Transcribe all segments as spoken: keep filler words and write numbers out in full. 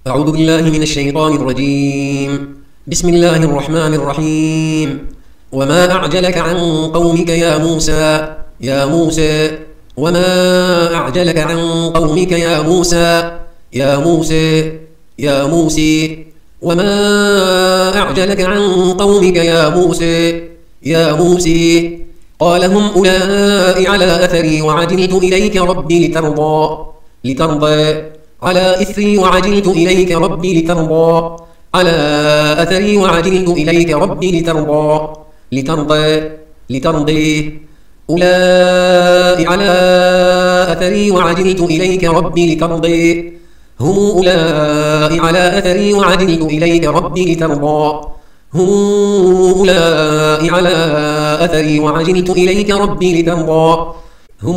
أعوذ بالله من الشيطان الرجيم. بسم الله الرحمن الرحيم. وما أعجلك عن قومك يا موسى يا موسى وما أعجلك عن قومك يا موسى يا موسى يا موسى وما أعجلك عن قومك يا موسى يا موسى قال هم أولئك على أثري وعجلت إليك ربي لترضى لترضى على إثري وعجلت إليك ربي لترضى على أثري وعجلت إليك ربي لترضى لترضى لترضي أولئك على أثري وعجلت إليك ربي لترضي هم أولئك على أثري وعجلت إليك ربي لترضى هم أولئك على أثري وعجلت إليك ربي لترضى هم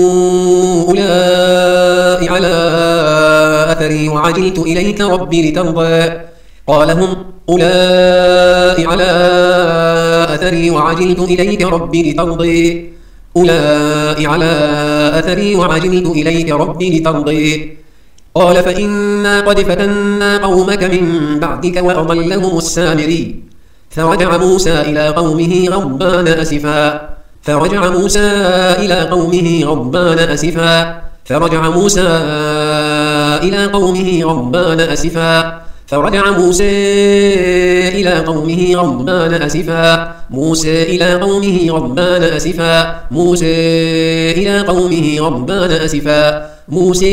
أولئك على أثري وعجلت إليك ربي لترضى قال هم أولئك على أثري وعجلت إليك ربي لترضي أولئك على أثري وعجلت إليك ربي لترضي قال فإنا قد فتنا قومك من بعدك وأضلهم السامري فرجع موسى إلى قومه غضبان أسفا فرجع موسى إلى قومه غضبان أسفا فرجع موسى إلى قومه غضبان أسفا فرجع موسى إلى قومه غضبان أسفا موسى إلى قومه غضبان أسفا موسى إلى قومه غضبان أسفا موسى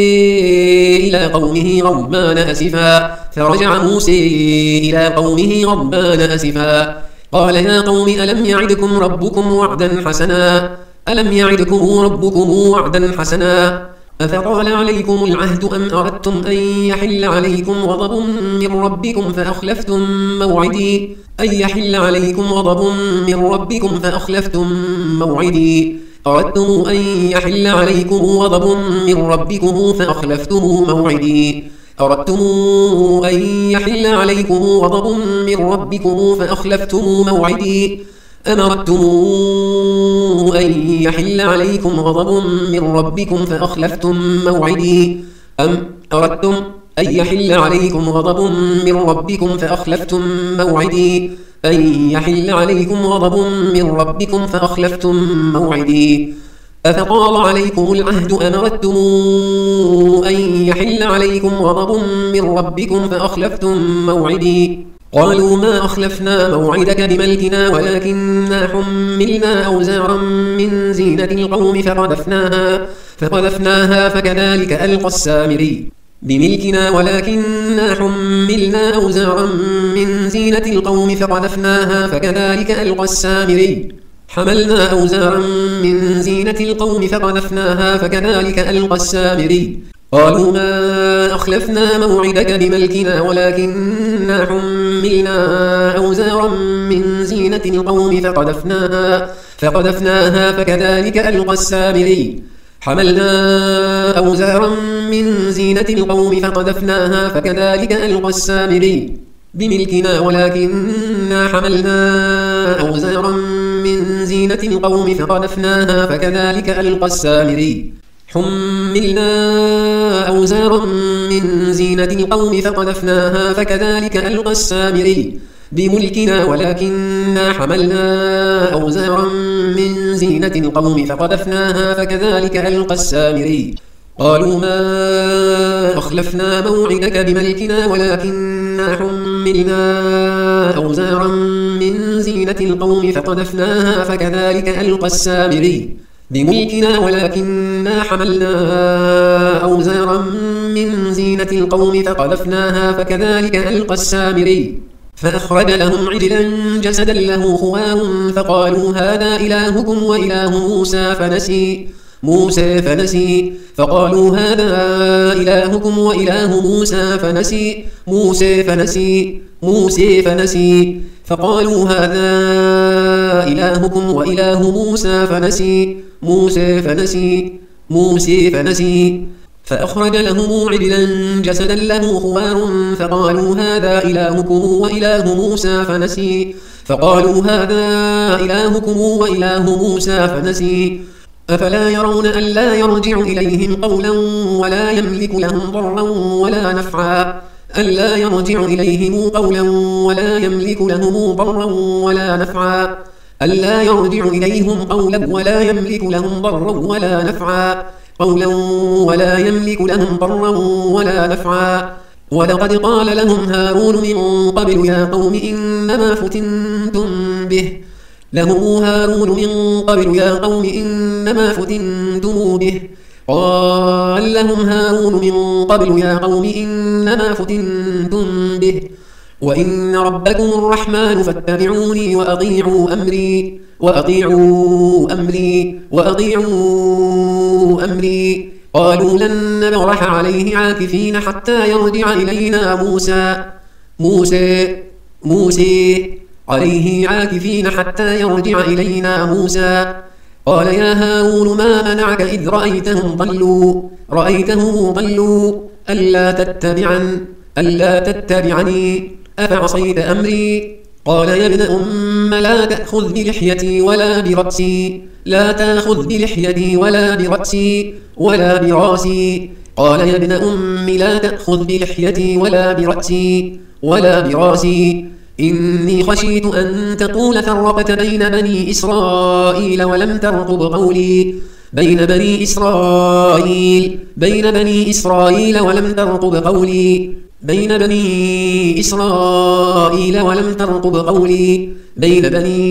إلى قومه غضبان أسفا فرجع موسى إلى قومه غضبان أسفا قال يا قوم ألم يعدكم ربكم وعدا حسنا ألم يعدكم ربكم وعدا حسنا أفطال عليكم العهد أم أردتم أن يحل عليكم غضب من ربكم فأخلفتم موعدي أن يحل عليكم غضب من ربكم فأخلفتم موعدي أردتم أن يحل عليكم غضب من ربكم فأخلفتم موعدي أردتم أن يحل عليكم غضب من ربكم فأخلفتم موعدي أم أردتم أن يحل عليكم غضب من ربكم فأخلفتم موعدي أم أردتم أن يحل عليكم غضب من ربكم فأخلفتم موعدي أن يحل عليكم غضب من ربكم فأخلفتم موعدي أفطال عليكم العهد أم أردتم أن يحل عليكم غضب من ربكم فأخلفتم موعدي قالوا ما أخلفنا موعدك بملكنا ولكننا حملنا أوزارا من زينة القوم فقذفناها فقذفناها فكذلك ألقى السامري بملكنا ولكننا حملنا أوزارا من زينة القوم فقذفناها فكذلك ألقى السامري حملنا أوزارا من زينة القوم فقذفناها فكذلك ألقى السامري قالوا ما أخلفنا موعدك بملكنا ولكننا حملنا أوزارا من زينة القوم فقذفناها فقذفناها فكذلك ألقى السامري حملنا أوزارا من زينة القوم فقذفناها فكذلك ألقى السامري بملكنا ولكننا حملنا أوزارا من زينة القوم فقذفناها فكذلك ألقى السامري حملنا أوزارا من زينة القوم فقذفناها فكذلك ألقى السامري بملكنا ولكننا حملنا أوزارا من زينة القوم فقذفناها فكذلك ألقى السامري قالوا ما أخلفنا موعدك بملكنا ولكننا حملنا أوزارا من زينة القوم فقذفناها فكذلك ألقى السامري بملكنا ولكننا حملنا أوزارا من زينة القوم فقذفناها فكذلك ألقى السامري فأخرج لهم عجلا جسدا له خوار فقالوا هذا إلهكم وإله موسى فنسي موسى فنسي فقالوا هذا إلهكم وإله موسى فنسي موسى فنسي موسى فنسي فقالوا هذا إلهكم وإله موسى فنسي موسى فنسي موسى فنسي فأخرج لهم عجلا جسدا له خوار فقالوا هذا إلهكم وإله موسى فنسي فقالوا هذا إلهكم وإله موسى فنسي أفلا يرون ألا يرجع إليهم قولا ولا يملك لهم ضرا ولا نفعا ألا يرجع إليهم قولا ولا يملك لهم ضرا ولا نفعا ألا يرجع إليهم قولا ولا يملك لهم ضرا ولا نفعا قولا ولا يملك لهم ضرا ولا نفعا ولقد قال لهم هارون من قبل يا قوم إنما فتنتم به لهم هارون من قبل يا قوم إنما فتنتم به قال لهم هارون من قبل يا قوم إنما فتنتم به وإن ربكم الرحمن فاتبعوني وأطيعوا أمري وأطيعوا أمري وأطيعوا أمري قالوا لن نبرح عليه عاكفين حتى يرجع إلينا موسى موسى موسى عليه عاكفين حتى يرجع إلينا موسى قال يا هارون ما منعك إذ رأيتهم ضلوا رأيتهم ضلوا ألا تتبعن ألا تتبعني أفعصيت أمري قال يا ابن أم لا تأخذ بلحيتي ولا برأسي لا تأخذ بلحيتي ولا برأسي ولا براسي قال يا ابن أم لا تأخذ بلحيتي ولا برأسي ولا براسي إني خشيت أن تقول فرقت بين بني إسرائيل ولم ترقب قولي بين بني إسرائيل بين بني إسرائيل ولم ترقب قولي بين بني إسرائيل ولم ترقب قولي بين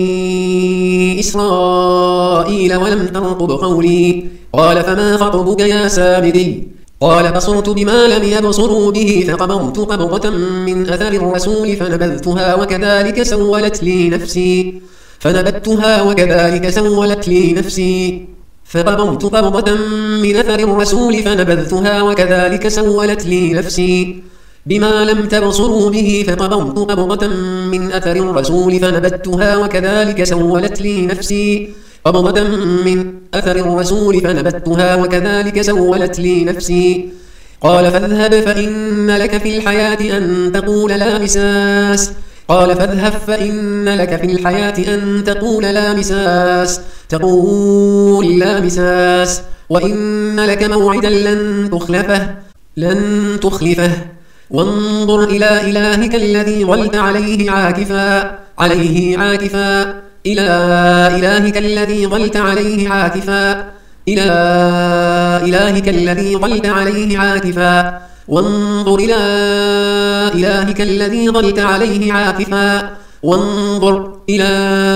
بني إسرائيل ولم ترقب قولي قال فما خطبك يا سامري قال بصرت بما لم يبصروا به فقبضت قبضة من أثر الرسول فنبذتها وكذلك سولت لي نفسي فنبذتها وكذلك سولت لي نفسي فقبضت قبضة من أثر الرسول فنبذتها وكذلك سولت لي نفسي بما لم تبصروا به فقبضت قبضة من أثر الرسول فنبذتها وكذلك سولت لي نفسي قبضة من أثر الرسول فنبذتها وكذلك سولت لي نفسي قال فاذهب فإن لك في الحياة أن تقول لا مساس قال فاذهب فإن لك في الحياة أن تقول لا مساس تقول لا مساس وإن لك موعدا لن تخلفه لن تخلفه وانظر إلى إلهك الذي ظلت عليه عاكفا عليه عاكفا إلى إلهك الذي ظلت عليه عاكفا إلى إلهك الذي ظلت عليه عاكفا وانظر إلى إلهك الذي ظلت عليه عاكفا وانظر إلى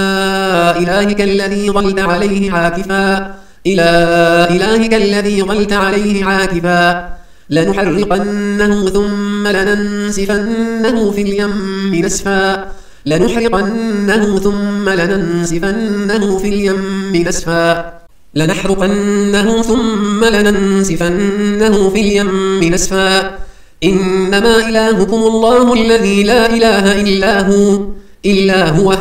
إلهك الذي ظلت عليه عاكفا إلى إلهك الذي ظلت عليه عاكفا لنحرقنه ثم لننسفنه في اليم نسفا لنحرقنه ثم لننسفنه في اليم نسفا لنحرقنه ثم لننسفنه في اليم نسفا إنما إلهكم الله الذي لا إله إلا هو إلا هو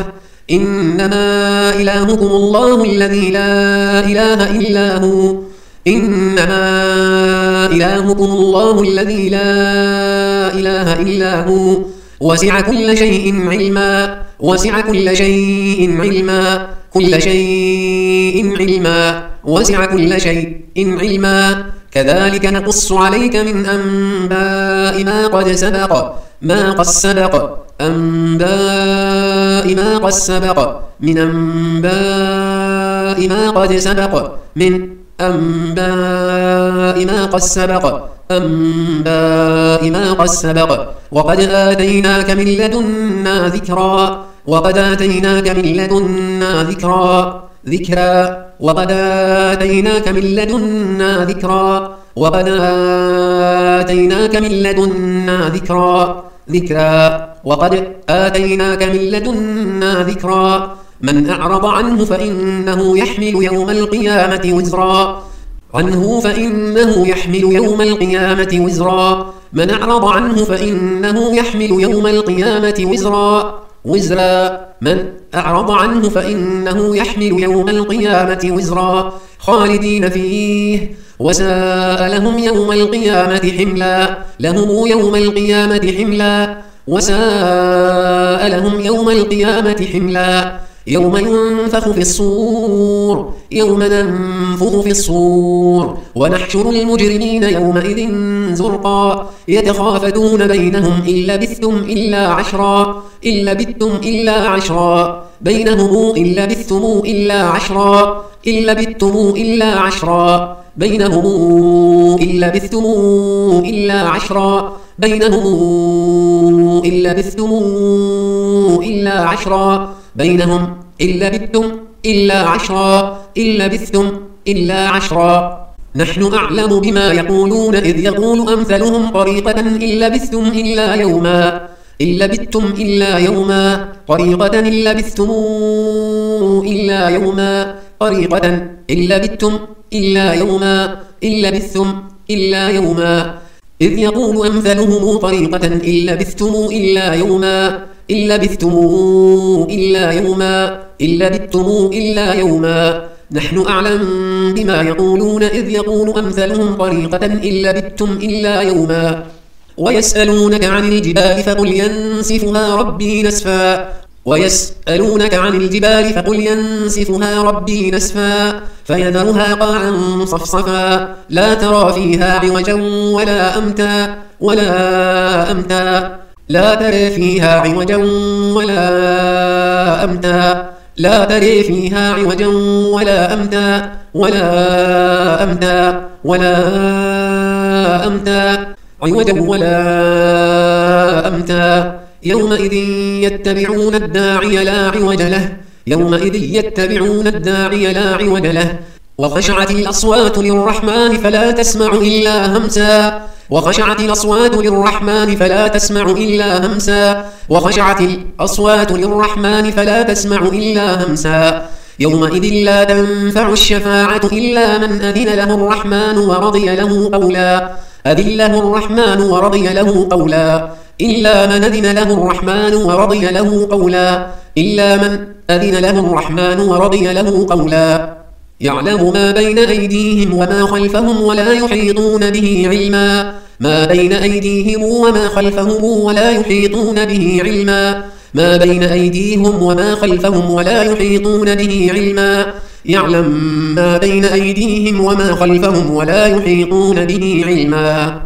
إنما إلهكم الله الذي لا إله إلا هو إنما إلهكم الله الذي لا إله إلا هو وسع كل شيء علما وسع كل شيء علما كل شيء علما وسع كل شيء علما كذلك نقص عليك من أنباء ما قد سبق ما قد سبق أنباء ما قد سبق من أنباء ما قد سبق من أنباء ما قد سبق أنباء ما قد سبق وقد آتيناك من لدنا ذكرا وقد آتيناك من لدنا ذكرا ذكرا وقد آتيناك من لدنا ذكرا وقد آتيناك من لدنا ذكرا ذكرا وقد آتيناك من لدنا ذكرا من أعرض عنه فإنه يحمل يوم القيامة وزرا عنه فإنه يحمل يوم القيامة وزرا من أعرض عنه فإنه يحمل يوم القيامة وزرا وزرا من أعرض عنه فإنه يحمل يوم القيامة وزرا خالدين فيه وساء لهم يوم القيامة حملا لهم يوم القيامة حملا وساء لهم يوم القيامة حملا يوم ينفخ في الصور يوم ننفخ في الصور ونحشر المجرمين يومئذ زرقا يتخافتون بينهم إن لبثتم إلا عشرا إن لبثتم إلا عشرا بينهم إن لبثتم إلا عشرا إن لبثتم إلا عشرا بينهم إن لبثتم إلا عشرا بينهم إن لبثتم إلا عشرا بينهم إن لبثتم إلا عشرا إن لبثتم إلا عشرا نحن أعلم بما يقولون إذ يقول أمثلهم طريقة إن لبثتم إلا يوما إن لبثتم إلا يوما طريقة إن لبثتم إلا يوما طريقة إن لبثتم إلا يوما إن لبثتم إلا يوما إذ يقول أمثلهم طريقة إن لبثتم إلا يوما إن لبثتم إلا يوما إن لبثتم إلا يوما نحن أعلم بما يقولون إذ يقول أمثلهم طريقة إن لبثتم إلا يوما ويسألونك عن الجبال فقل ينسفها ربي نسفا ويسألونك عن الجبال فقل ينسفها ربي نسفا فيذرها قاعا صفصفا لا ترى فيها عوجا ولا أمتا ولا أمتا لا ترى فيها عوجا ولا أمتا لا ترى فيها عوجا ولا أمتا ولا أمتا ولا أمتا عوجا ولا أمتا يومئذ يتبعون الداعي لا عوج له يومئذ يتبعون الداعي لا عوج له وخشعت الأصوات للرحمن فلا تسمع إلا همسا وخشعت الأصوات للرحمن فلا تسمع إلا همسا وخشعت الأصوات للرحمن فلا تسمع إلا همسا يومئذ لا تنفع الشفاعة إلا من أذن له الرحمن ورضي له قولا أذن له الرحمن ورضي له قولا إلا من أذن له الرحمن ورضي له قولا إلا من أذن له الرحمن ورضي له قولا يعلم ما بين أيديهم وما خلفهم ولا يحيطون به علما ما بين أيديهم وما خلفهم ولا يحيطون به علما ما بين أيديهم وما خلفهم ولا يحيطون به علما يعلم ما بين أيديهم وما خلفهم ولا يحيطون به علما